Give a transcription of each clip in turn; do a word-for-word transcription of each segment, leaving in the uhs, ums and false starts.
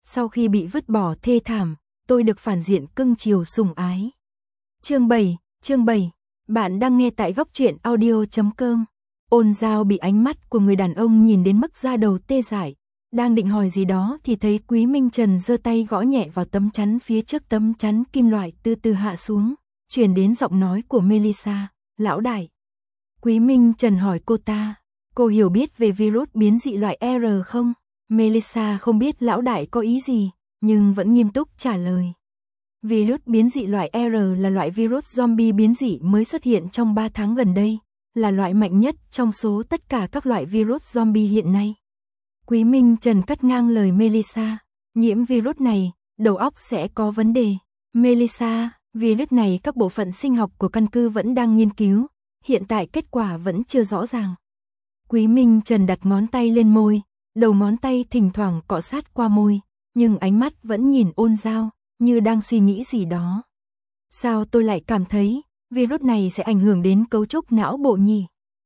Sau khi bị vứt bỏ thê thảm, tôi được phản diện cưng chiều sủng ái. Chương bảy, chương bảy. Bạn đang nghe tại góc truyện audio chấm com. Ôn Giao bị ánh mắt của người đàn ông nhìn đến mức da đầu tê dại, đang định hỏi gì đó thì thấy Quý Minh Trần giơ tay gõ nhẹ vào tấm chắn phía trước, tấm chắn kim loại từ từ hạ xuống, truyền đến giọng nói của Melissa, "Lão đại." Quý Minh Trần hỏi cô ta, "Cô hiểu biết về virus biến dị loại R không?" Melissa không biết lão đại có ý gì, nhưng vẫn nghiêm túc trả lời. Virus biến dị loại R là loại virus zombie biến dị mới xuất hiện trong ba tháng gần đây, là loại mạnh nhất trong số tất cả các loại virus zombie hiện nay. Quý Minh Trần cắt ngang lời Melissa, "Nhiễm virus này, đầu óc sẽ có vấn đề." Melissa, virus này các bộ phận sinh học của căn cứ vẫn đang nghiên cứu, hiện tại kết quả vẫn chưa rõ ràng. Quý Minh Trần đặt ngón tay lên môi, đầu ngón tay thỉnh thoảng cọ sát qua môi, nhưng ánh mắt vẫn nhìn Ôn Giao, như đang suy nghĩ gì đó. "Sao tôi lại cảm thấy virus này sẽ ảnh hưởng đến cấu trúc não bộ nhỉ?"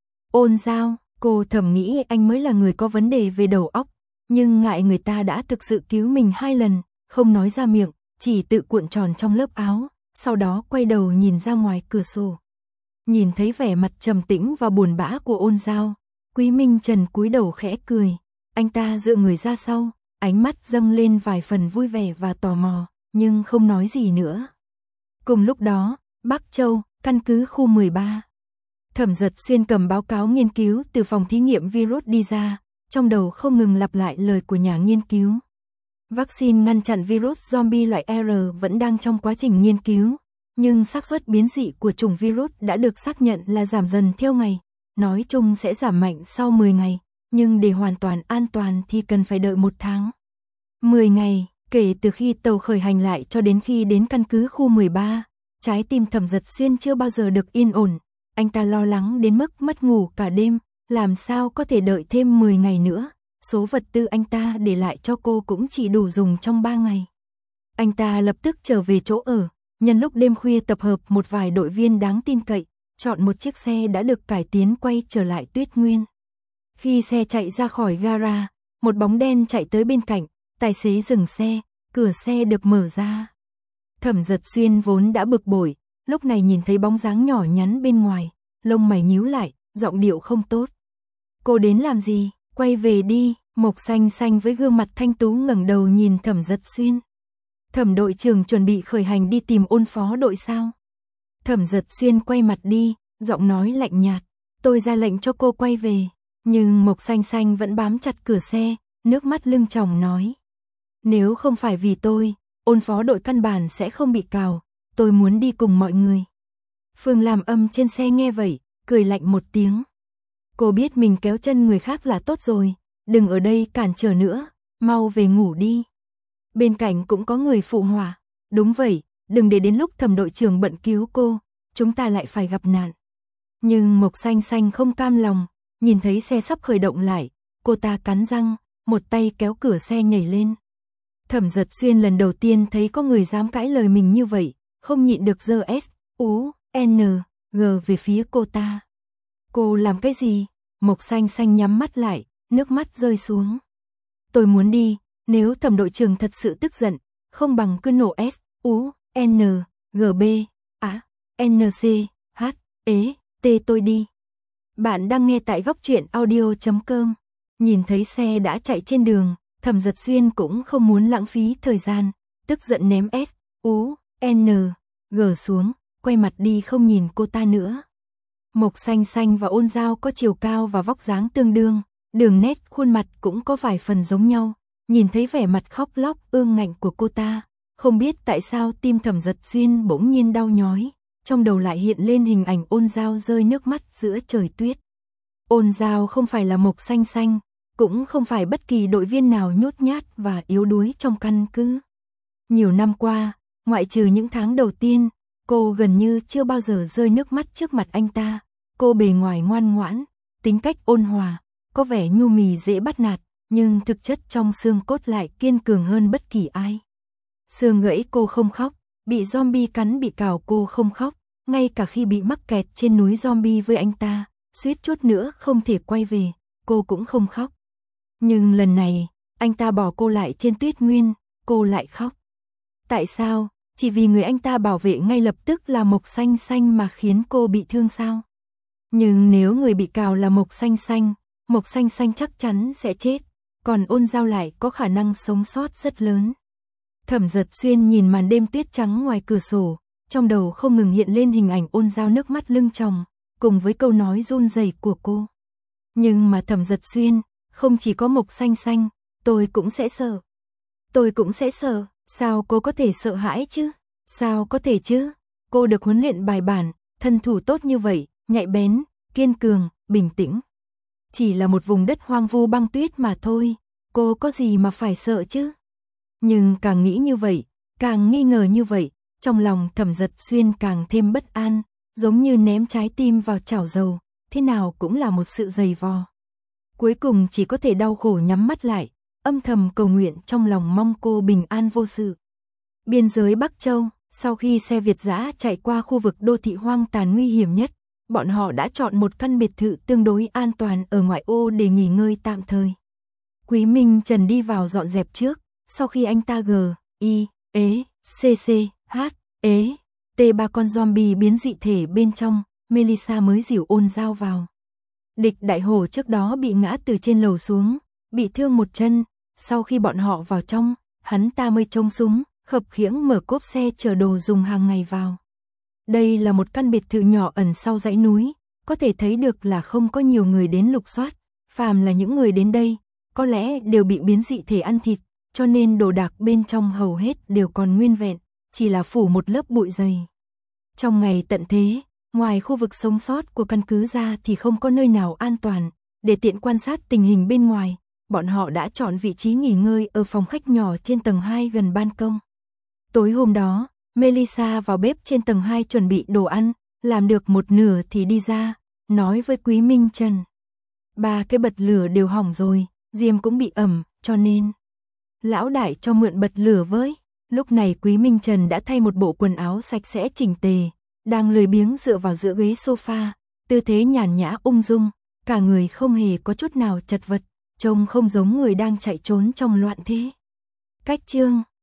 Ôn Giao, cô thầm nghĩ anh mới là người có vấn đề về đầu óc, nhưng ngại người ta đã thực sự cứu mình hai lần, không nói ra miệng, chỉ tự cuộn tròn trong lớp áo, sau đó quay đầu nhìn ra ngoài cửa sổ. Nhìn thấy vẻ mặt trầm tĩnh và buồn bã của Ôn Giao, Quý Minh Trần cúi đầu khẽ cười, anh ta dựa người ra sau, ánh mắt dâng lên vài phần vui vẻ và tò mò, nhưng không nói gì nữa. Cùng lúc đó, Bắc Châu, căn cứ khu mười ba. Thẩm Dật Xuyên cầm báo cáo nghiên cứu từ phòng thí nghiệm virus đi ra, trong đầu không ngừng lặp lại lời của nhà nghiên cứu. Vaccine ngăn chặn virus zombie loại R vẫn đang trong quá trình nghiên cứu, nhưng xác suất biến dị của chủng virus đã được xác nhận là giảm dần theo ngày, nói chung sẽ giảm mạnh sau mười ngày, nhưng để hoàn toàn an toàn thì cần phải đợi một tháng. mười ngày, kể từ khi tàu khởi hành lại cho đến khi đến căn cứ khu mười ba, trái tim Thẩm Dật Xuyên chưa bao giờ được yên ổn, anh ta lo lắng đến mức mất ngủ cả đêm, làm sao có thể đợi thêm mười ngày nữa, số vật tư anh ta để lại cho cô cũng chỉ đủ dùng trong ba ngày. Anh ta lập tức trở về chỗ ở, nhân lúc đêm khuya tập hợp một vài đội viên đáng tin cậy, chọn một chiếc xe đã được cải tiến quay trở lại Tuyết Nguyên. Khi xe chạy ra khỏi gara, một bóng đen chạy tới bên cạnh, tài xế dừng xe, cửa xe được mở ra. Thẩm Dật Xuyên vốn đã bực bội, lúc này nhìn thấy bóng dáng nhỏ nhắn bên ngoài, lông mày nhíu lại, giọng điệu không tốt. "Cô đến làm gì? Quay về đi." Mộc Xanh Xanh với gương mặt thanh tú ngẩng đầu nhìn Thẩm Dật Xuyên. "Thẩm đội trưởng chuẩn bị khởi hành đi tìm Ôn phó đội sao?" Thẩm Dật Xuyên quay mặt đi, giọng nói lạnh nhạt, "Tôi ra lệnh cho cô quay về." Nhưng Mộc Xanh Xanh vẫn bám chặt cửa xe, nước mắt lưng tròng nói, "Nếu không phải vì tôi, Ôn phó đội căn bản sẽ không bị cào, tôi muốn đi cùng mọi người." Phương Lam Âm trên xe nghe vậy, cười lạnh một tiếng. Cô biết mình kéo chân người khác là tốt rồi, đừng ở đây cản trở nữa, mau về ngủ đi. Bên cạnh cũng có người phụ họa, "Đúng vậy, đừng để đến lúc Thẩm đội trưởng bận cứu cô, chúng ta lại phải gặp nạn." Nhưng Mộc Xanh Xanh không cam lòng, nhìn thấy xe sắp khởi động lại, cô ta cắn răng, một tay kéo cửa xe nhảy lên. Thẩm Dật Xuyên lần đầu tiên thấy có người dám cãi lời mình như vậy, không nhịn được giơ S, U, N, G về phía cô ta. "Cô làm cái gì?" Mộc Xanh Xanh nhắm mắt lại, nước mắt rơi xuống. "Tôi muốn đi, nếu Thẩm đội trưởng thật sự tức giận, không bằng cứ nổ S, U, N, G B, A, N C, H, E, T tôi đi." Bạn đang nghe tại góc truyện audio chấm com. Nhìn thấy xe đã chạy trên đường, Thẩm Dật Xuyên cũng không muốn lãng phí thời gian, tức giận ném S, U, N, G xuống, quay mặt đi không nhìn cô ta nữa. Mộc Xanh Xanh và Ôn Giao có chiều cao và vóc dáng tương đương, đường nét khuôn mặt cũng có vài phần giống nhau, nhìn thấy vẻ mặt khóc lóc ương ngạnh của cô ta, không biết tại sao tim Thẩm Dật Xuyên bỗng nhiên đau nhói, trong đầu lại hiện lên hình ảnh Ôn Giao rơi nước mắt giữa trời tuyết. Ôn Giao không phải là Mộc Xanh Xanh, cũng không phải bất kỳ đội viên nào nhút nhát và yếu đuối trong căn cứ. Nhiều năm qua, ngoại trừ những tháng đầu tiên, cô gần như chưa bao giờ rơi nước mắt trước mặt anh ta. Cô bề ngoài ngoan ngoãn, tính cách ôn hòa, có vẻ nhu mì dễ bắt nạt, nhưng thực chất trong xương cốt lại kiên cường hơn bất kỳ ai. Xương gãy cô không khóc, bị zombie cắn bị cào cô không khóc, ngay cả khi bị mắc kẹt trên núi zombie với anh ta, suýt chút nữa không thể quay về, cô cũng không khóc. Nhưng lần này, anh ta bỏ cô lại trên Tuyết Nguyên, cô lại khóc. Tại sao? Chỉ vì người anh ta bảo vệ ngay lập tức là Mộc Xanh Xanh mà khiến cô bị thương sao? Nhưng nếu người bị cào là Mộc Xanh Xanh, Mộc Xanh Xanh chắc chắn sẽ chết, còn Ôn Giao lại có khả năng sống sót rất lớn. Thẩm Dật Xuyên nhìn màn đêm tuyết trắng ngoài cửa sổ, trong đầu không ngừng hiện lên hình ảnh Ôn Giao nước mắt lưng tròng, cùng với câu nói run rẩy của cô. Nhưng mà Thẩm Dật Xuyên, không chỉ có Mộc Xanh Xanh, tôi cũng sẽ sợ. Tôi cũng sẽ sợ, sao cô có thể sợ hãi chứ? Sao có thể chứ? Cô được huấn luyện bài bản, thân thủ tốt như vậy, nhạy bén, kiên cường, bình tĩnh. Chỉ là một vùng đất hoang vu băng tuyết mà thôi, cô có gì mà phải sợ chứ? Nhưng càng nghĩ như vậy, càng nghi ngờ như vậy, trong lòng Thẩm Dật Xuyên càng thêm bất an, giống như ném trái tim vào chảo dầu, thế nào cũng là một sự dày vò. Cuối cùng chỉ có thể đau khổ nhắm mắt lại, âm thầm cầu nguyện trong lòng mong cô bình an vô sự. Biên giới Bắc Châu, sau khi xe Việt dã chạy qua khu vực đô thị hoang tàn nguy hiểm nhất, bọn họ đã chọn một căn biệt thự tương đối an toàn ở ngoại ô để nghỉ ngơi tạm thời. Quý Minh Trần đi vào dọn dẹp trước, sau khi anh ta g, i, ế, cc, h, ế, t ba con zombie biến dị thể bên trong, Melissa mới dìu Ôn Giao vào. Địch Đại Hổ trước đó bị ngã từ trên lầu xuống, bị thương một chân, sau khi bọn họ vào trong, hắn ta mới trông súng, khập khiễng mở cốp xe chở đồ dùng hàng ngày vào. Đây là một căn biệt thự nhỏ ẩn sau dãy núi, có thể thấy được là không có nhiều người đến lục soát, phàm là những người đến đây, có lẽ đều bị biến dị thể ăn thịt, cho nên đồ đạc bên trong hầu hết đều còn nguyên vẹn, chỉ là phủ một lớp bụi dày. Trong ngày tận thế, ngoài khu vực sống sót của căn cứ ra thì không có nơi nào an toàn, để tiện quan sát tình hình bên ngoài, bọn họ đã chọn vị trí nghỉ ngơi ở phòng khách nhỏ trên tầng hai gần ban công. Tối hôm đó, Melissa vào bếp trên tầng hai chuẩn bị đồ ăn, làm được một nửa thì đi ra, nói với Quý Minh Trần. Ba cái bật lửa đều hỏng rồi, diêm cũng bị ẩm, cho nên lão đại cho mượn bật lửa với. Lúc này Quý Minh Trần đã thay một bộ quần áo sạch sẽ chỉnh tề, đang lười biếng dựa vào giữa ghế sofa, tư thế nhàn nhã ung dung, cả người không hề có chút nào chật vật, trông không giống người đang chạy trốn trong loạn thế. Cách chương